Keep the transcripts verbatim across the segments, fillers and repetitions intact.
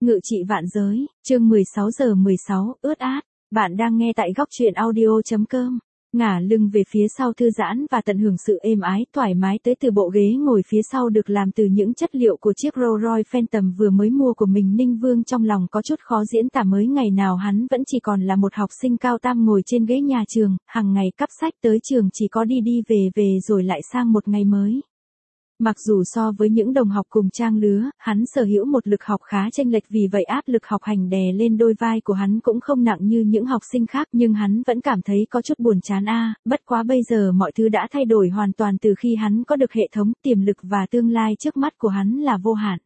Ngự trị vạn giới, chương mười sáu giờ mười sáu, ướt át. Bạn đang nghe tại góc truyện audio chấm com. Ngả lưng về phía sau thư giãn và tận hưởng sự êm ái, thoải mái tới từ bộ ghế ngồi phía sau được làm từ những chất liệu của chiếc Rolls Royce Phantom vừa mới mua của mình. Ninh Vương trong lòng có chút khó diễn tả, mới ngày nào hắn vẫn chỉ còn là một học sinh cao tam ngồi trên ghế nhà trường, hàng ngày cắp sách tới trường chỉ có đi đi về về rồi lại sang một ngày mới. Mặc dù so với những đồng học cùng trang lứa, hắn sở hữu một lực học khá chênh lệch, vì vậy áp lực học hành đè lên đôi vai của hắn cũng không nặng như những học sinh khác, nhưng hắn vẫn cảm thấy có chút buồn chán a. À, bất quá bây giờ mọi thứ đã thay đổi hoàn toàn từ khi hắn có được hệ thống, tiềm lực và tương lai trước mắt của hắn là vô hạn.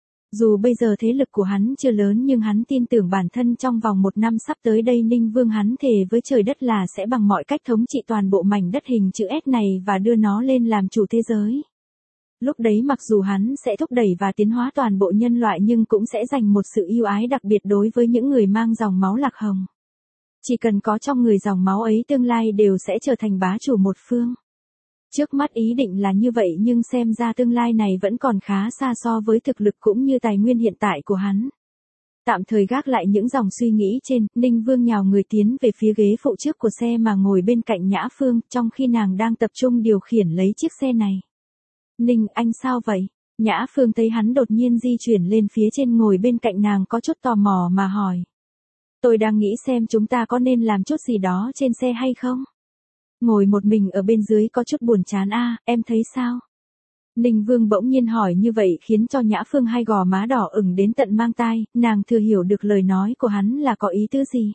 Dù bây giờ thế lực của hắn chưa lớn nhưng hắn tin tưởng bản thân trong vòng một năm sắp tới đây Ninh Vương hắn thề với trời đất là sẽ bằng mọi cách thống trị toàn bộ mảnh đất hình chữ S này và đưa nó lên làm chủ thế giới. Lúc đấy mặc dù hắn sẽ thúc đẩy và tiến hóa toàn bộ nhân loại nhưng cũng sẽ dành một sự ưu ái đặc biệt đối với những người mang dòng máu lạc hồng. Chỉ cần có trong người dòng máu ấy tương lai đều sẽ trở thành bá chủ một phương. Trước mắt ý định là như vậy nhưng xem ra tương lai này vẫn còn khá xa so với thực lực cũng như tài nguyên hiện tại của hắn. Tạm thời gác lại những dòng suy nghĩ trên, Ninh Vương nhào người tiến về phía ghế phụ trước của xe mà ngồi bên cạnh Nhã Phương, trong khi nàng đang tập trung điều khiển lấy chiếc xe này. Ninh, anh sao vậy? Nhã Phương thấy hắn đột nhiên di chuyển lên phía trên ngồi bên cạnh nàng có chút tò mò mà hỏi. Tôi đang nghĩ xem chúng ta có nên làm chút gì đó trên xe hay không? Ngồi một mình ở bên dưới có chút buồn chán a, à, em thấy sao? Ninh Vương bỗng nhiên hỏi như vậy khiến cho Nhã Phương hai gò má đỏ ửng đến tận mang tai, nàng thừa hiểu được lời nói của hắn là có ý tứ gì.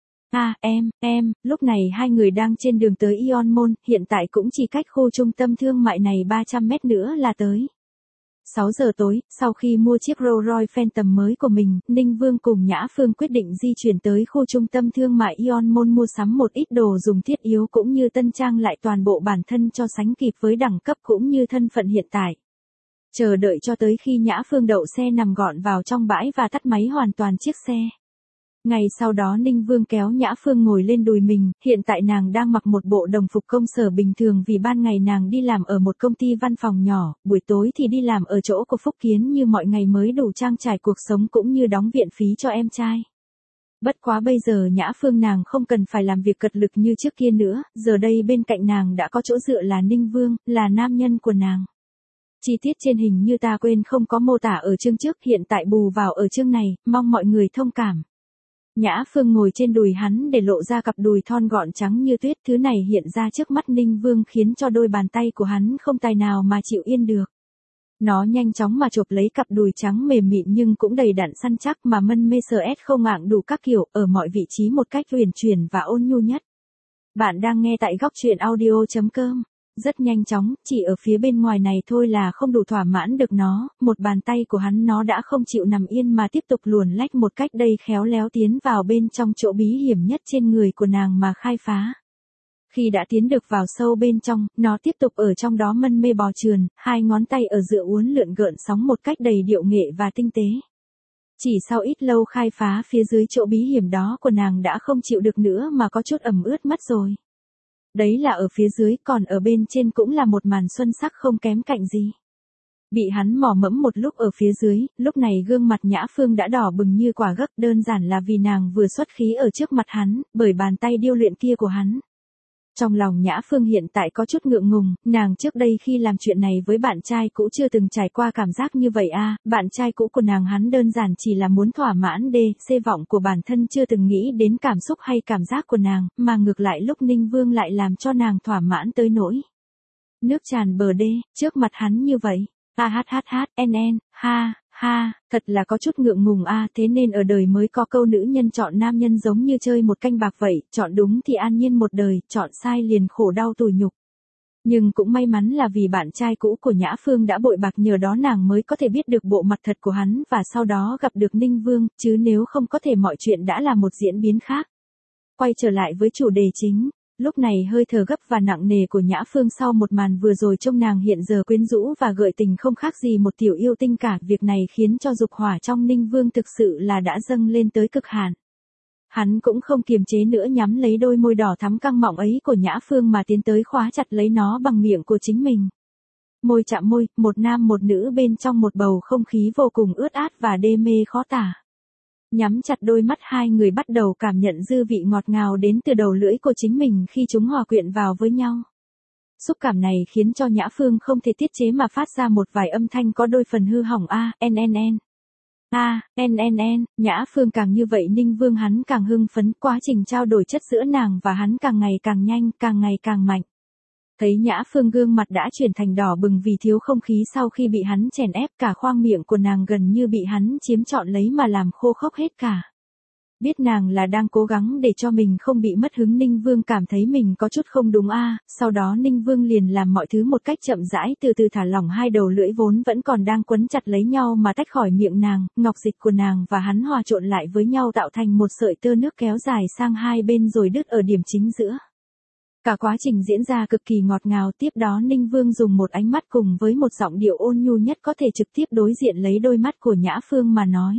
À, em, em, lúc này hai người đang trên đường tới Ion Mall, hiện tại cũng chỉ cách khu trung tâm thương mại này ba trăm mét nữa là tới. sáu giờ tối, sau khi mua chiếc Rolls Royce Phantom mới của mình, Ninh Vương cùng Nhã Phương quyết định di chuyển tới khu trung tâm thương mại Ion Mall mua sắm một ít đồ dùng thiết yếu cũng như tân trang lại toàn bộ bản thân cho sánh kịp với đẳng cấp cũng như thân phận hiện tại. Chờ đợi cho tới khi Nhã Phương đậu xe nằm gọn vào trong bãi và tắt máy hoàn toàn chiếc xe. Ngày sau đó Ninh Vương kéo Nhã Phương ngồi lên đùi mình, hiện tại nàng đang mặc một bộ đồng phục công sở bình thường vì ban ngày nàng đi làm ở một công ty văn phòng nhỏ, buổi tối thì đi làm ở chỗ của Phúc Kiến như mọi ngày mới đủ trang trải cuộc sống cũng như đóng viện phí cho em trai. Bất quá bây giờ Nhã Phương nàng không cần phải làm việc cật lực như trước kia nữa, giờ đây bên cạnh nàng đã có chỗ dựa là Ninh Vương, là nam nhân của nàng. Chi tiết trên hình như ta quên không có mô tả ở chương trước, hiện tại bù vào ở chương này, mong mọi người thông cảm. Nhã Phương ngồi trên đùi hắn để lộ ra cặp đùi thon gọn trắng như tuyết, thứ này hiện ra trước mắt Ninh Vương khiến cho đôi bàn tay của hắn không tài nào mà chịu yên được. Nó nhanh chóng mà chộp lấy cặp đùi trắng mềm mịn nhưng cũng đầy đặn săn chắc mà mân mê sờ ét không ạng đủ các kiểu, ở mọi vị trí một cách uyển chuyển và ôn nhu nhất. Bạn đang nghe tại góc truyện audio chấm com. Rất nhanh chóng, chỉ ở phía bên ngoài này thôi là không đủ thỏa mãn được nó, một bàn tay của hắn nó đã không chịu nằm yên mà tiếp tục luồn lách một cách đầy khéo léo tiến vào bên trong chỗ bí hiểm nhất trên người của nàng mà khai phá. Khi đã tiến được vào sâu bên trong, nó tiếp tục ở trong đó mân mê bò trườn, hai ngón tay ở giữa uốn lượn gợn sóng một cách đầy điệu nghệ và tinh tế. Chỉ sau ít lâu khai phá phía dưới chỗ bí hiểm đó của nàng đã không chịu được nữa mà có chút ẩm ướt mắt rồi. Đấy là ở phía dưới, còn ở bên trên cũng là một màn xuân sắc không kém cạnh gì. Bị hắn mò mẫm một lúc ở phía dưới, lúc này gương mặt Nhã Phương đã đỏ bừng như quả gấc, đơn giản là vì nàng vừa xuất khí ở trước mặt hắn, bởi bàn tay điêu luyện kia của hắn. Trong lòng Nhã Phương hiện tại có chút ngượng ngùng, nàng trước đây khi làm chuyện này với bạn trai cũ chưa từng trải qua cảm giác như vậy a. À, bạn trai cũ của nàng hắn đơn giản chỉ là muốn thỏa mãn đê, xê vọng của bản thân, chưa từng nghĩ đến cảm xúc hay cảm giác của nàng, mà ngược lại lúc Ninh Vương lại làm cho nàng thỏa mãn tới nỗi nước tràn bờ đê, trước mặt hắn như vậy. A hát hát hát, en en, ha, ha, thật là có chút ngượng ngùng a, à, thế nên ở đời mới có câu nữ nhân chọn nam nhân giống như chơi một canh bạc vậy, chọn đúng thì an nhiên một đời, chọn sai liền khổ đau tủi nhục. Nhưng cũng may mắn là vì bạn trai cũ của Nhã Phương đã bội bạc, nhờ đó nàng mới có thể biết được bộ mặt thật của hắn và sau đó gặp được Ninh Vương, chứ nếu không có thể mọi chuyện đã là một diễn biến khác. Quay trở lại với chủ đề chính. Lúc này hơi thở gấp và nặng nề của Nhã Phương sau một màn vừa rồi trông nàng hiện giờ quyến rũ và gợi tình không khác gì một tiểu yêu tinh cả, việc này khiến cho dục hỏa trong Ninh Vương thực sự là đã dâng lên tới cực hạn. Hắn cũng không kiềm chế nữa, nhắm lấy đôi môi đỏ thắm căng mọng ấy của Nhã Phương mà tiến tới khóa chặt lấy nó bằng miệng của chính mình. Môi chạm môi, một nam một nữ bên trong một bầu không khí vô cùng ướt át và đê mê khó tả. Nhắm chặt đôi mắt hai người bắt đầu cảm nhận dư vị ngọt ngào đến từ đầu lưỡi của chính mình khi chúng hòa quyện vào với nhau. Xúc cảm này khiến cho Nhã Phương không thể tiết chế mà phát ra một vài âm thanh có đôi phần hư hỏng a, n n n. A, n n n, Nhã Phương càng như vậy Ninh Vương hắn càng hưng phấn, quá trình trao đổi chất giữa nàng và hắn càng ngày càng nhanh, càng ngày càng mạnh. Thấy Nhã Phương gương mặt đã chuyển thành đỏ bừng vì thiếu không khí sau khi bị hắn chèn ép, cả khoang miệng của nàng gần như bị hắn chiếm trọn lấy mà làm khô khốc hết cả. Biết nàng là đang cố gắng để cho mình không bị mất hứng, Ninh Vương cảm thấy mình có chút không đúng a, sau đó Ninh Vương liền làm mọi thứ một cách chậm rãi, từ từ thả lỏng hai đầu lưỡi vốn vẫn còn đang quấn chặt lấy nhau mà tách khỏi miệng nàng, ngọc dịch của nàng và hắn hòa trộn lại với nhau tạo thành một sợi tơ nước kéo dài sang hai bên rồi đứt ở điểm chính giữa. Cả quá trình diễn ra cực kỳ ngọt ngào, tiếp đó Ninh Vương dùng một ánh mắt cùng với một giọng điệu ôn nhu nhất có thể trực tiếp đối diện lấy đôi mắt của Nhã Phương mà nói.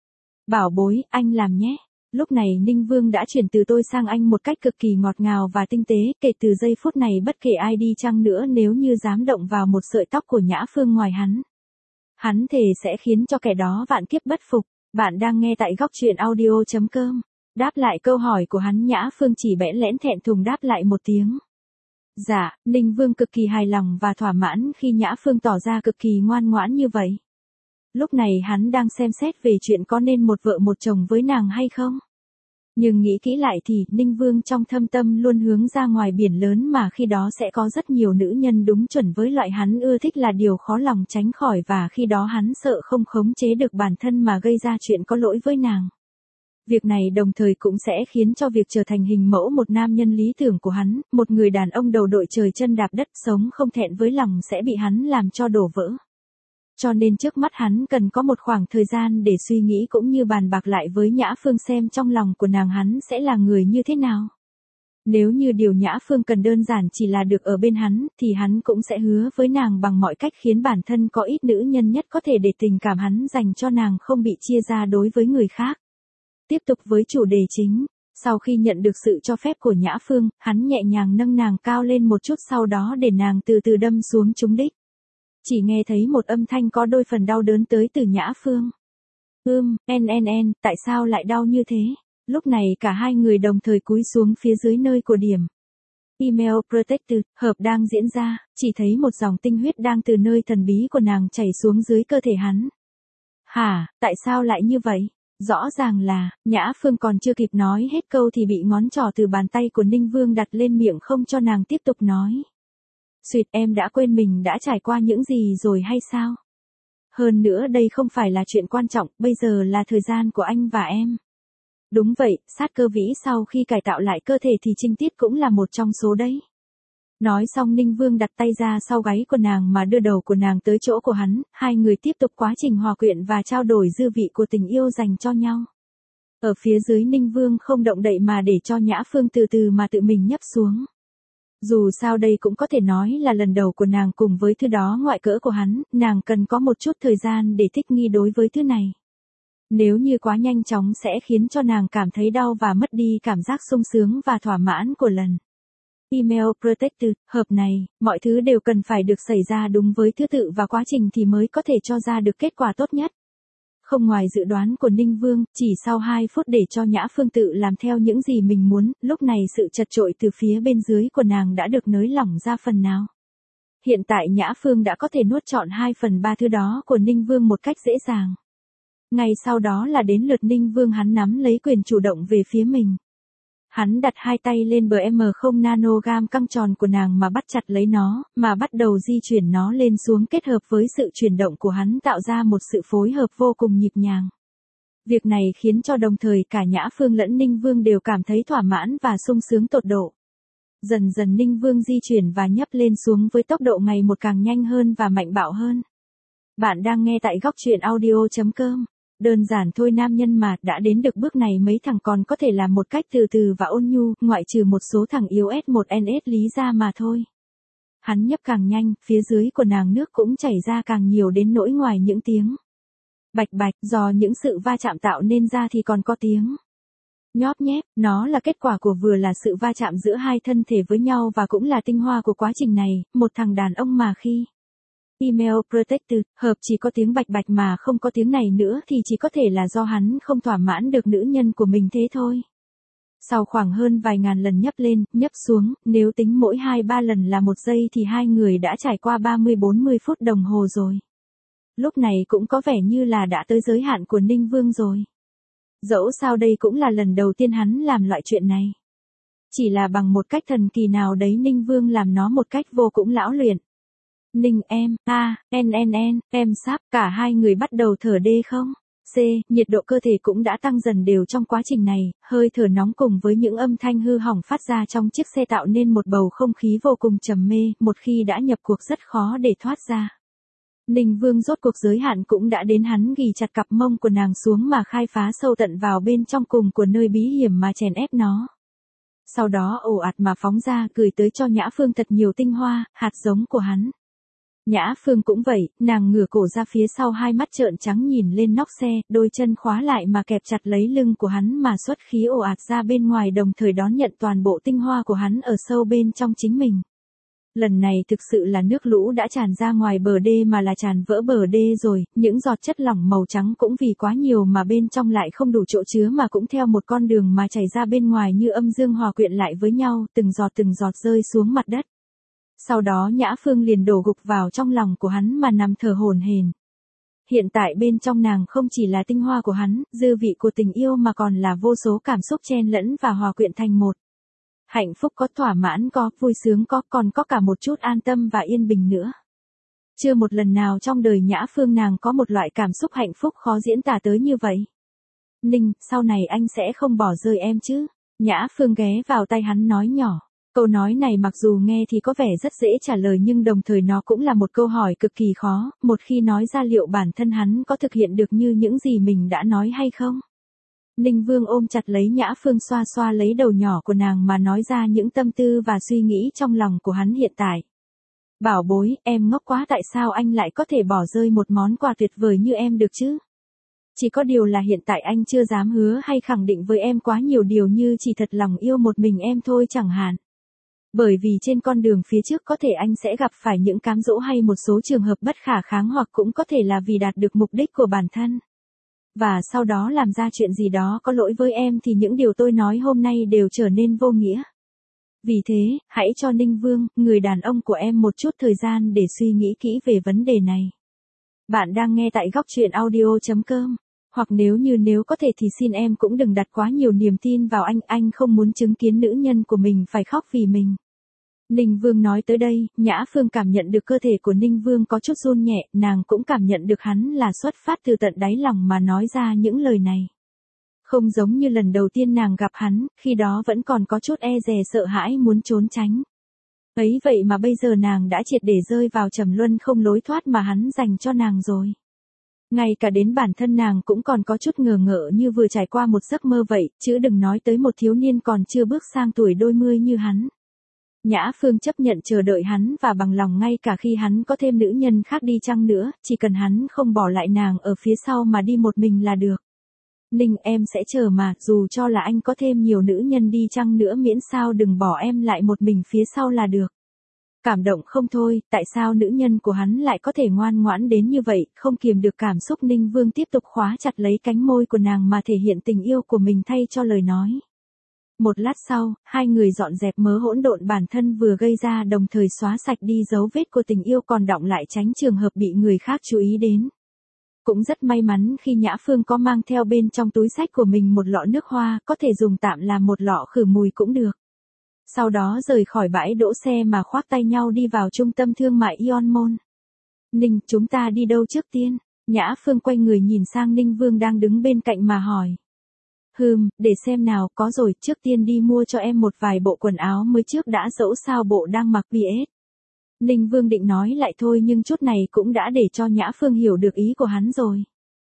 Bảo bối, anh làm nhé. Lúc này Ninh Vương đã chuyển từ tôi sang anh một cách cực kỳ ngọt ngào và tinh tế, kể từ giây phút này bất kể ai đi chăng nữa nếu như dám động vào một sợi tóc của Nhã Phương ngoài hắn. Hắn thề sẽ khiến cho kẻ đó vạn kiếp bất phục. Bạn đang nghe tại góc truyện audio chấm com. Đáp lại câu hỏi của hắn, Nhã Phương chỉ bẽn lẽn thẹn thùng đáp lại một tiếng. Dạ, Ninh Vương cực kỳ hài lòng và thỏa mãn khi Nhã Phương tỏ ra cực kỳ ngoan ngoãn như vậy. Lúc này hắn đang xem xét về chuyện có nên một vợ một chồng với nàng hay không. Nhưng nghĩ kỹ lại thì Ninh Vương trong thâm tâm luôn hướng ra ngoài biển lớn mà khi đó sẽ có rất nhiều nữ nhân đúng chuẩn với loại hắn ưa thích là điều khó lòng tránh khỏi, và khi đó hắn sợ không khống chế được bản thân mà gây ra chuyện có lỗi với nàng. Việc này đồng thời cũng sẽ khiến cho việc trở thành hình mẫu một nam nhân lý tưởng của hắn, một người đàn ông đầu đội trời chân đạp đất sống không thẹn với lòng sẽ bị hắn làm cho đổ vỡ. Cho nên trước mắt hắn cần có một khoảng thời gian để suy nghĩ cũng như bàn bạc lại với Nhã Phương xem trong lòng của nàng hắn sẽ là người như thế nào. Nếu như điều Nhã Phương cần đơn giản chỉ là được ở bên hắn, thì hắn cũng sẽ hứa với nàng bằng mọi cách khiến bản thân có ít nữ nhân nhất có thể để tình cảm hắn dành cho nàng không bị chia ra đối với người khác. Tiếp tục với chủ đề chính. Sau khi nhận được sự cho phép của Nhã Phương, hắn nhẹ nhàng nâng nàng cao lên một chút, sau đó để nàng từ từ đâm xuống trúng đích. Chỉ nghe thấy một âm thanh có đôi phần đau đớn tới từ Nhã Phương. Ưm, n n n, tại sao lại đau như thế? Lúc này cả hai người đồng thời cúi xuống phía dưới nơi của điểm. Email Protected, hợp đang diễn ra, chỉ thấy một dòng tinh huyết đang từ nơi thần bí của nàng chảy xuống dưới cơ thể hắn. Hả, tại sao lại như vậy? Rõ ràng là, Nhã Phương còn chưa kịp nói hết câu thì bị ngón trỏ từ bàn tay của Ninh Vương đặt lên miệng không cho nàng tiếp tục nói. Xuyệt, em đã quên mình đã trải qua những gì rồi hay sao? Hơn nữa đây không phải là chuyện quan trọng, bây giờ là thời gian của anh và em. Đúng vậy, sát cơ vĩ sau khi cải tạo lại cơ thể thì trinh tiết cũng là một trong số đấy. Nói xong Ninh Vương đặt tay ra sau gáy của nàng mà đưa đầu của nàng tới chỗ của hắn, hai người tiếp tục quá trình hòa quyện và trao đổi dư vị của tình yêu dành cho nhau. Ở phía dưới Ninh Vương không động đậy mà để cho Nhã Phương từ từ mà tự mình nhấp xuống. Dù sao đây cũng có thể nói là lần đầu của nàng cùng với thứ đó ngoại cỡ của hắn, nàng cần có một chút thời gian để thích nghi đối với thứ này. Nếu như quá nhanh chóng sẽ khiến cho nàng cảm thấy đau và mất đi cảm giác sung sướng và thỏa mãn của lần. Email Protected, hợp này, mọi thứ đều cần phải được xảy ra đúng với thứ tự và quá trình thì mới có thể cho ra được kết quả tốt nhất. Không ngoài dự đoán của Ninh Vương, chỉ sau hai phút để cho Nhã Phương tự làm theo những gì mình muốn, lúc này sự chật chội từ phía bên dưới của nàng đã được nới lỏng ra phần nào. Hiện tại Nhã Phương đã có thể nuốt trọn hai phần ba thứ đó của Ninh Vương một cách dễ dàng. Ngay sau đó là đến lượt Ninh Vương, hắn nắm lấy quyền chủ động về phía mình. Hắn đặt hai tay lên bờ M không nanogam căng tròn của nàng mà bắt chặt lấy nó, mà bắt đầu di chuyển nó lên xuống kết hợp với sự chuyển động của hắn tạo ra một sự phối hợp vô cùng nhịp nhàng. Việc này khiến cho đồng thời cả Nhã Phương lẫn Ninh Vương đều cảm thấy thỏa mãn và sung sướng tột độ. Dần dần Ninh Vương di chuyển và nhấp lên xuống với tốc độ ngày một càng nhanh hơn và mạnh bạo hơn. Bạn đang nghe tại góc truyện audio chấm com. Đơn giản thôi, nam nhân mà, đã đến được bước này mấy thằng còn có thể làm một cách từ từ và ôn nhu, ngoại trừ một số thằng yếu S một N S lý ra mà thôi. Hắn nhấp càng nhanh, phía dưới của nàng nước cũng chảy ra càng nhiều đến nỗi ngoài những tiếng bạch bạch do những sự va chạm tạo nên ra thì còn có tiếng nhóp nhép, nó là kết quả của vừa là sự va chạm giữa hai thân thể với nhau và cũng là tinh hoa của quá trình này, một thằng đàn ông mà khi Email protected, hợp chỉ có tiếng bạch bạch mà không có tiếng này nữa thì chỉ có thể là do hắn không thỏa mãn được nữ nhân của mình thế thôi. Sau khoảng hơn vài ngàn lần nhấp lên, nhấp xuống, nếu tính mỗi hai ba lần là một giây thì hai người đã trải qua ba mươi bốn mươi phút đồng hồ rồi. Lúc này cũng có vẻ như là đã tới giới hạn của Ninh Vương rồi. Dẫu sao đây cũng là lần đầu tiên hắn làm loại chuyện này. Chỉ là bằng một cách thần kỳ nào đấy Ninh Vương làm nó một cách vô cùng lão luyện. Ninh em, a, n n n, em sắp, cả hai người bắt đầu thở đê không? C, nhiệt độ cơ thể cũng đã tăng dần đều trong quá trình này, hơi thở nóng cùng với những âm thanh hư hỏng phát ra trong chiếc xe tạo nên một bầu không khí vô cùng trầm mê, một khi đã nhập cuộc rất khó để thoát ra. Ninh Vương rốt cuộc giới hạn cũng đã đến, hắn ghì chặt cặp mông của nàng xuống mà khai phá sâu tận vào bên trong cùng của nơi bí hiểm mà chèn ép nó. Sau đó ồ ạt mà phóng ra, gửi tới cho Nhã Phương thật nhiều tinh hoa, hạt giống của hắn. Nhã Phương cũng vậy, nàng ngửa cổ ra phía sau, hai mắt trợn trắng nhìn lên nóc xe, đôi chân khóa lại mà kẹp chặt lấy lưng của hắn mà xuất khí ồ ạt ra bên ngoài, đồng thời đón nhận toàn bộ tinh hoa của hắn ở sâu bên trong chính mình. Lần này thực sự là nước lũ đã tràn ra ngoài bờ đê mà là tràn vỡ bờ đê rồi, những giọt chất lỏng màu trắng cũng vì quá nhiều mà bên trong lại không đủ chỗ chứa mà cũng theo một con đường mà chảy ra bên ngoài như âm dương hòa quyện lại với nhau, từng giọt từng giọt rơi xuống mặt đất. Sau đó Nhã Phương liền đổ gục vào trong lòng của hắn mà nằm thở hổn hển. Hiện tại bên trong nàng không chỉ là tinh hoa của hắn, dư vị của tình yêu mà còn là vô số cảm xúc chen lẫn và hòa quyện thành một. Hạnh phúc có, thỏa mãn có, vui sướng có, còn có cả một chút an tâm và yên bình nữa. Chưa một lần nào trong đời Nhã Phương nàng có một loại cảm xúc hạnh phúc khó diễn tả tới như vậy. Ninh, sau này anh sẽ không bỏ rơi em chứ? Nhã Phương ghé vào tay hắn nói nhỏ. Câu nói này mặc dù nghe thì có vẻ rất dễ trả lời nhưng đồng thời nó cũng là một câu hỏi cực kỳ khó, một khi nói ra liệu bản thân hắn có thực hiện được như những gì mình đã nói hay không? Ninh Vương ôm chặt lấy Nhã Phương, xoa xoa lấy đầu nhỏ của nàng mà nói ra những tâm tư và suy nghĩ trong lòng của hắn hiện tại. Bảo bối, em ngốc quá, tại sao anh lại có thể bỏ rơi một món quà tuyệt vời như em được chứ? Chỉ có điều là hiện tại anh chưa dám hứa hay khẳng định với em quá nhiều điều như chỉ thật lòng yêu một mình em thôi chẳng hạn. Bởi vì trên con đường phía trước có thể anh sẽ gặp phải những cám dỗ hay một số trường hợp bất khả kháng, hoặc cũng có thể là vì đạt được mục đích của bản thân. Và sau đó làm ra chuyện gì đó có lỗi với em thì những điều tôi nói hôm nay đều trở nên vô nghĩa. Vì thế, hãy cho Ninh Vương, người đàn ông của em một chút thời gian để suy nghĩ kỹ về vấn đề này. Bạn đang nghe tại góc truyện audio chấm com. Hoặc nếu như nếu có thể thì xin em cũng đừng đặt quá nhiều niềm tin vào anh, anh không muốn chứng kiến nữ nhân của mình phải khóc vì mình. Ninh Vương nói tới đây, Nhã Phương cảm nhận được cơ thể của Ninh Vương có chút run nhẹ, nàng cũng cảm nhận được hắn là xuất phát từ tận đáy lòng mà nói ra những lời này. Không giống như lần đầu tiên nàng gặp hắn, khi đó vẫn còn có chút e dè sợ hãi muốn trốn tránh. Ấy vậy mà bây giờ nàng đã triệt để rơi vào trầm luân không lối thoát mà hắn dành cho nàng rồi. Ngay cả đến bản thân nàng cũng còn có chút ngờ ngợ như vừa trải qua một giấc mơ vậy, chứ đừng nói tới một thiếu niên còn chưa bước sang tuổi đôi mươi như hắn. Nhã Phương chấp nhận chờ đợi hắn và bằng lòng ngay cả khi hắn có thêm nữ nhân khác đi chăng nữa, chỉ cần hắn không bỏ lại nàng ở phía sau mà đi một mình là được. Ninh, em sẽ chờ mà, dù cho là anh có thêm nhiều nữ nhân đi chăng nữa miễn sao đừng bỏ em lại một mình phía sau là được. Cảm động không thôi, tại sao nữ nhân của hắn lại có thể ngoan ngoãn đến như vậy, không kiềm được cảm xúc. Ninh Vương tiếp tục khóa chặt lấy cánh môi của nàng mà thể hiện tình yêu của mình thay cho lời nói. Một lát sau, hai người dọn dẹp mớ hỗn độn bản thân vừa gây ra, đồng thời xóa sạch đi dấu vết của tình yêu còn đọng lại, tránh trường hợp bị người khác chú ý đến. Cũng rất may mắn khi Nhã Phương có mang theo bên trong túi xách của mình một lọ nước hoa, có thể dùng tạm làm một lọ khử mùi cũng được. Sau đó rời khỏi bãi đỗ xe mà khoác tay nhau đi vào trung tâm thương mại Ion Mall. Ninh, chúng ta đi đâu trước tiên? Nhã Phương quay người nhìn sang Ninh Vương đang đứng bên cạnh mà hỏi. Hừm, để xem nào, có rồi, trước tiên đi mua cho em một vài bộ quần áo mới trước đã, dẫu sao bộ đang mặc pê ét. Ninh Vương định nói lại thôi nhưng chút này cũng đã để cho Nhã Phương hiểu được ý của hắn rồi.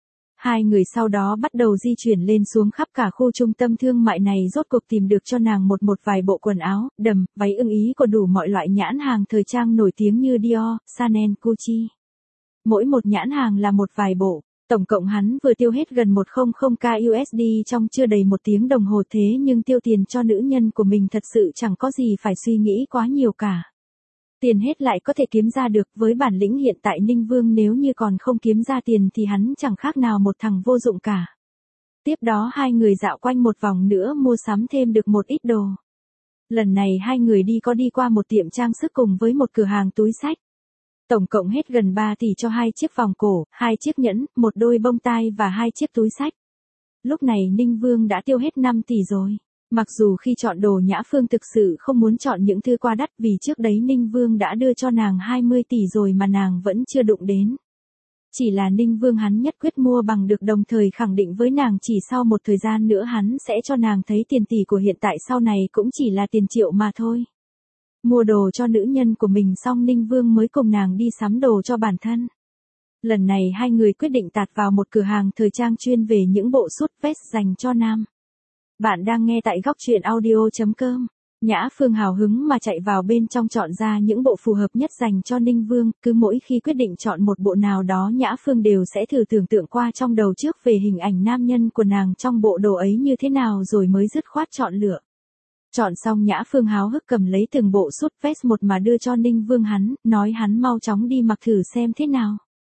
Hai người sau đó bắt đầu di chuyển lên xuống khắp cả khu trung tâm thương mại này, rốt cuộc tìm được cho nàng một một vài bộ quần áo, đầm, váy ưng ý của đủ mọi loại nhãn hàng thời trang nổi tiếng như Dior, Chanel, Gucci. Mỗi một nhãn hàng là một vài bộ. Tổng cộng hắn vừa tiêu hết gần một trăm k u ét đê trong chưa đầy một tiếng đồng hồ, thế nhưng tiêu tiền cho nữ nhân của mình thật sự chẳng có gì phải suy nghĩ quá nhiều cả. Tiền hết lại có thể kiếm ra được, với bản lĩnh hiện tại Ninh Vương nếu như còn không kiếm ra tiền thì hắn chẳng khác nào một thằng vô dụng cả. Tiếp đó hai người dạo quanh một vòng nữa mua sắm thêm được một ít đồ. Lần này hai người đi có đi qua một tiệm trang sức cùng với một cửa hàng túi xách. Tổng cộng hết gần ba tỷ cho hai chiếc vòng cổ, hai chiếc nhẫn, một đôi bông tai và hai chiếc túi xách. Lúc này Ninh Vương đã tiêu hết năm tỷ rồi. Mặc dù khi chọn đồ Nhã Phương thực sự không muốn chọn những thứ quá đắt vì trước đấy Ninh Vương đã đưa cho nàng hai mươi tỷ rồi mà nàng vẫn chưa đụng đến. Chỉ là Ninh Vương hắn nhất quyết mua bằng được, đồng thời khẳng định với nàng chỉ sau một thời gian nữa hắn sẽ cho nàng thấy tiền tỷ của hiện tại sau này cũng chỉ là tiền triệu mà thôi. Mua đồ cho nữ nhân của mình xong Ninh Vương mới cùng nàng đi sắm đồ cho bản thân. Lần này hai người quyết định tạt vào một cửa hàng thời trang chuyên về những bộ suit vest dành cho nam. Bạn đang nghe tại góc truyện audio chấm com. Nhã Phương hào hứng mà chạy vào bên trong chọn ra những bộ phù hợp nhất dành cho Ninh Vương, cứ mỗi khi quyết định chọn một bộ nào đó Nhã Phương đều sẽ thử tưởng tượng qua trong đầu trước về hình ảnh nam nhân của nàng trong bộ đồ ấy như thế nào rồi mới dứt khoát chọn lựa. Chọn xong Nhã Phương háo hức cầm lấy từng bộ suit vest một mà đưa cho Ninh Vương hắn, nói hắn mau chóng đi mặc thử xem thế nào.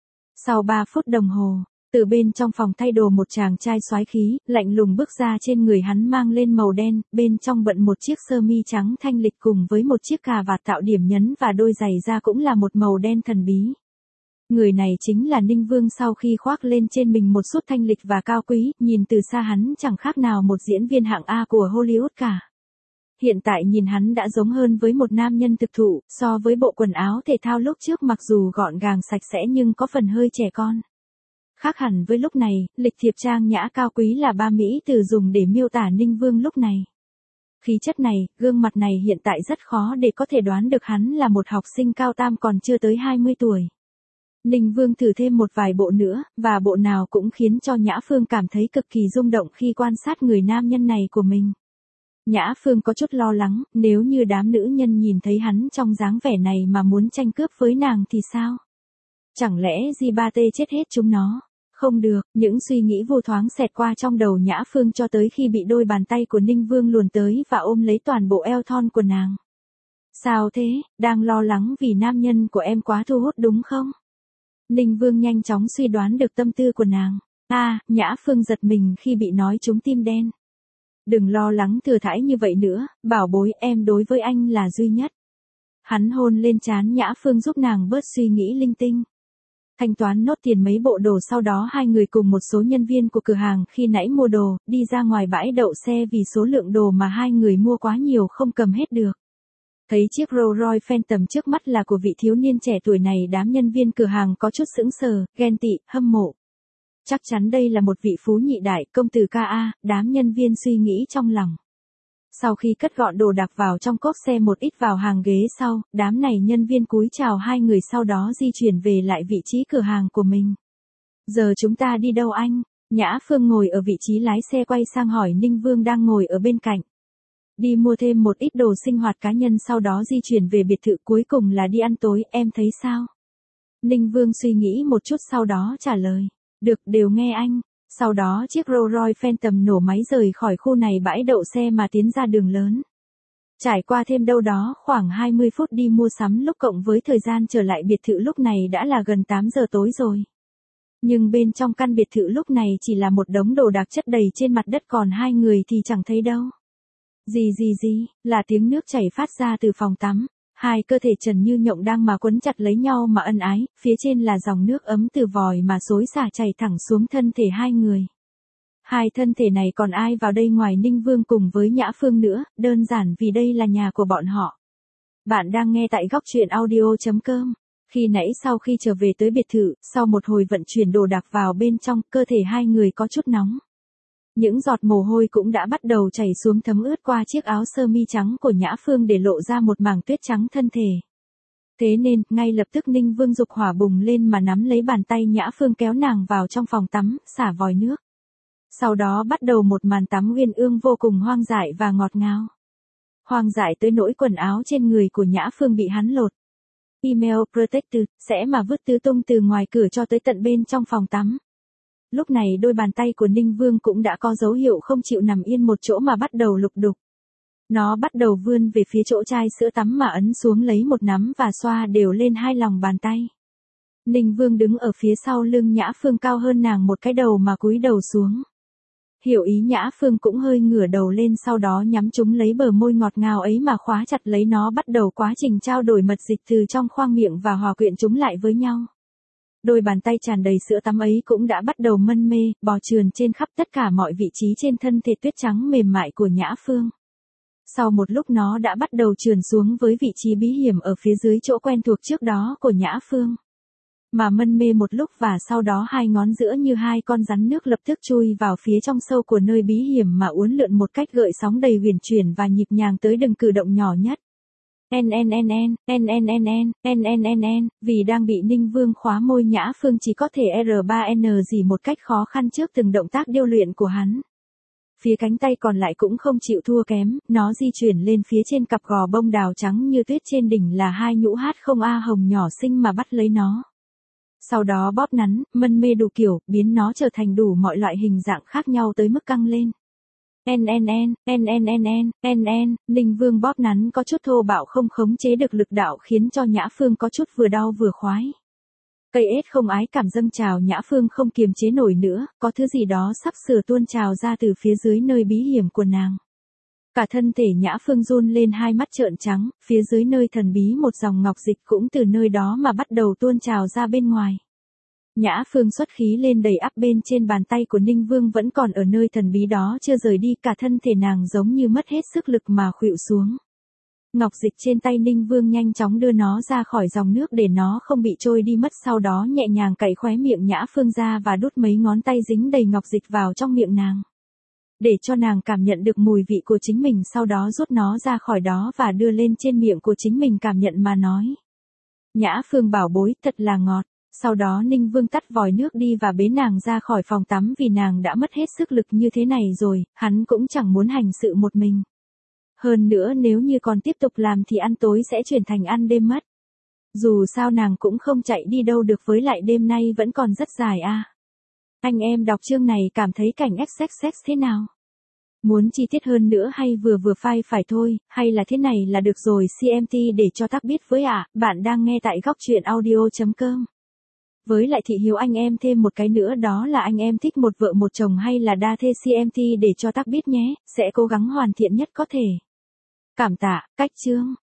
Sau ba phút đồng hồ, từ bên trong phòng thay đồ một chàng trai soái khí, lạnh lùng bước ra, trên người hắn mang lên màu đen, bên trong bận một chiếc sơ mi trắng thanh lịch cùng với một chiếc cà vạt tạo điểm nhấn và đôi giày da cũng là một màu đen thần bí. Người này chính là Ninh Vương sau khi khoác lên trên mình một suit thanh lịch và cao quý, nhìn từ xa hắn chẳng khác nào một diễn viên hạng A của Hollywood cả. Hiện tại nhìn hắn đã giống hơn với một nam nhân thực thụ, so với bộ quần áo thể thao lúc trước mặc dù gọn gàng sạch sẽ nhưng có phần hơi trẻ con. Khác hẳn với lúc này, lịch thiệp trang nhã cao quý là ba mỹ từ dùng để miêu tả Ninh Vương lúc này. Khí chất này, gương mặt này hiện tại rất khó để có thể đoán được hắn là một học sinh cao tam còn chưa tới hai mươi tuổi. Ninh Vương thử thêm một vài bộ nữa, và bộ nào cũng khiến cho Nhã Phương cảm thấy cực kỳ rung động khi quan sát người nam nhân này của mình. Nhã Phương có chút lo lắng, nếu như đám nữ nhân nhìn thấy hắn trong dáng vẻ này mà muốn tranh cướp với nàng thì sao? Chẳng lẽ Di Ba Tê chết hết chúng nó? Không được, những suy nghĩ vô thoáng xẹt qua trong đầu Nhã Phương cho tới khi bị đôi bàn tay của Ninh Vương luồn tới và ôm lấy toàn bộ eo thon của nàng. Sao thế, đang lo lắng vì nam nhân của em quá thu hút đúng không? Ninh Vương nhanh chóng suy đoán được tâm tư của nàng. À, Nhã Phương giật mình khi bị nói trúng tim đen. Đừng lo lắng thừa thãi như vậy nữa, bảo bối, em đối với anh là duy nhất. Hắn hôn lên trán Nhã Phương giúp nàng bớt suy nghĩ linh tinh. Thanh toán nốt tiền mấy bộ đồ, sau đó hai người cùng một số nhân viên của cửa hàng khi nãy mua đồ, đi ra ngoài bãi đậu xe vì số lượng đồ mà hai người mua quá nhiều không cầm hết được. Thấy chiếc Rolls Royce Phantom trước mắt là của vị thiếu niên trẻ tuổi này, đám nhân viên cửa hàng có chút sững sờ, ghen tị, hâm mộ. Chắc chắn đây là một vị phú nhị đại, công tử ca a, đám nhân viên suy nghĩ trong lòng. Sau khi cất gọn đồ đạc vào trong cốp xe một ít vào hàng ghế sau, đám này nhân viên cúi chào hai người sau đó di chuyển về lại vị trí cửa hàng của mình. Giờ chúng ta đi đâu anh? Nhã Phương ngồi ở vị trí lái xe quay sang hỏi Ninh Vương đang ngồi ở bên cạnh. Đi mua thêm một ít đồ sinh hoạt cá nhân sau đó di chuyển về biệt thự, cuối cùng là đi ăn tối, em thấy sao? Ninh Vương suy nghĩ một chút sau đó trả lời. Được, đều nghe anh. Sau đó chiếc Rolls Royce Phantom nổ máy rời khỏi khu này bãi đậu xe mà tiến ra đường lớn. Trải qua thêm đâu đó khoảng hai mươi phút đi mua sắm lúc cộng với thời gian trở lại biệt thự lúc này đã là gần tám giờ tối rồi. Nhưng bên trong căn biệt thự lúc này chỉ là một đống đồ đạc chất đầy trên mặt đất, còn hai người thì chẳng thấy đâu. Gì gì gì, là tiếng nước chảy phát ra từ phòng tắm. Hai cơ thể trần như nhộng đang mà quấn chặt lấy nhau mà ân ái, phía trên là dòng nước ấm từ vòi mà xối xả chảy thẳng xuống thân thể hai người. Hai thân thể này còn ai vào đây ngoài Ninh Vương cùng với Nhã Phương nữa, đơn giản vì đây là nhà của bọn họ. Bạn đang nghe tại góc truyện audio chấm com. Khi nãy sau khi trở về tới biệt thự, sau một hồi vận chuyển đồ đạc vào bên trong, cơ thể hai người có chút nóng. Những giọt mồ hôi cũng đã bắt đầu chảy xuống thấm ướt qua chiếc áo sơ mi trắng của Nhã Phương để lộ ra một mảng tuyết trắng thân thể. Thế nên, ngay lập tức Ninh Vương dục hỏa bùng lên mà nắm lấy bàn tay Nhã Phương kéo nàng vào trong phòng tắm, xả vòi nước. Sau đó bắt đầu một màn tắm uyên ương vô cùng hoang dại và ngọt ngào. Hoang dại tới nỗi quần áo trên người của Nhã Phương bị hắn lột. Email protected, sẽ mà vứt tứ tung từ ngoài cửa cho tới tận bên trong phòng tắm. Lúc này đôi bàn tay của Ninh Vương cũng đã có dấu hiệu không chịu nằm yên một chỗ mà bắt đầu lục đục. Nó bắt đầu vươn về phía chỗ chai sữa tắm mà ấn xuống lấy một nắm và xoa đều lên hai lòng bàn tay. Ninh Vương đứng ở phía sau lưng Nhã Phương cao hơn nàng một cái đầu mà cúi đầu xuống. Hiểu ý Nhã Phương cũng hơi ngửa đầu lên, sau đó nhắm chúng lấy bờ môi ngọt ngào ấy mà khóa chặt lấy nó, bắt đầu quá trình trao đổi mật dịch từ trong khoang miệng và hòa quyện chúng lại với nhau. Đôi bàn tay tràn đầy sữa tắm ấy cũng đã bắt đầu mân mê, bò trườn trên khắp tất cả mọi vị trí trên thân thể tuyết trắng mềm mại của Nhã Phương. Sau một lúc nó đã bắt đầu trườn xuống với vị trí bí hiểm ở phía dưới chỗ quen thuộc trước đó của Nhã Phương. Mà mân mê một lúc và sau đó hai ngón giữa như hai con rắn nước lập tức chui vào phía trong sâu của nơi bí hiểm mà uốn lượn một cách gợn sóng đầy huyền chuyển và nhịp nhàng tới từng cử động nhỏ nhất. En en en en, en en en en, en en en en, vì đang bị Ninh Vương khóa môi, Nhã Phương chỉ có thể R ba N gì một cách khó khăn trước từng động tác điêu luyện của hắn. Phía cánh tay còn lại cũng không chịu thua kém, nó di chuyển lên phía trên cặp gò bông đào trắng như tuyết, trên đỉnh là hai nhũ hát không a hồng nhỏ xinh mà bắt lấy nó. Sau đó bóp nắn, mân mê đủ kiểu, biến nó trở thành đủ mọi loại hình dạng khác nhau tới mức căng lên. En en en, en en en en, en en, Ninh Vương bóp nắn có chút thô bạo không khống chế được lực đạo khiến cho Nhã Phương có chút vừa đau vừa khoái. Cây ết không ái cảm dâng trào, Nhã Phương không kiềm chế nổi nữa, có thứ gì đó sắp sửa tuôn trào ra từ phía dưới nơi bí hiểm của nàng. Cả thân thể Nhã Phương run lên, hai mắt trợn trắng, phía dưới nơi thần bí một dòng ngọc dịch cũng từ nơi đó mà bắt đầu tuôn trào ra bên ngoài. Nhã Phương xuất khí lên đầy ắp, bên trên bàn tay của Ninh Vương vẫn còn ở nơi thần bí đó chưa rời đi, cả thân thể nàng giống như mất hết sức lực mà khuỵu xuống. Ngọc dịch trên tay Ninh Vương nhanh chóng đưa nó ra khỏi dòng nước để nó không bị trôi đi mất, sau đó nhẹ nhàng cạy khóe miệng Nhã Phương ra và đút mấy ngón tay dính đầy ngọc dịch vào trong miệng nàng. Để cho nàng cảm nhận được mùi vị của chính mình, sau đó rút nó ra khỏi đó và đưa lên trên miệng của chính mình cảm nhận mà nói. Nhã Phương bảo bối, thật là ngọt. Sau đó Ninh Vương tắt vòi nước đi và bế nàng ra khỏi phòng tắm, vì nàng đã mất hết sức lực như thế này rồi, hắn cũng chẳng muốn hành sự một mình. Hơn nữa nếu như còn tiếp tục làm thì ăn tối sẽ chuyển thành ăn đêm mất. Dù sao nàng cũng không chạy đi đâu được, với lại đêm nay vẫn còn rất dài à. Anh em đọc chương này cảm thấy cảnh xx xx thế nào? Muốn chi tiết hơn nữa hay vừa vừa phai phải thôi, hay là thế này là được rồi? xê em tê để cho tác biết với ạ, à. Bạn đang nghe tại góc truyện audio chấm com. Với lại thị hiếu anh em thêm một cái nữa, đó là anh em thích một vợ một chồng hay là đa thê, xê em tê để cho tác biết nhé, sẽ cố gắng hoàn thiện nhất có thể. Cảm tạ, cách chương.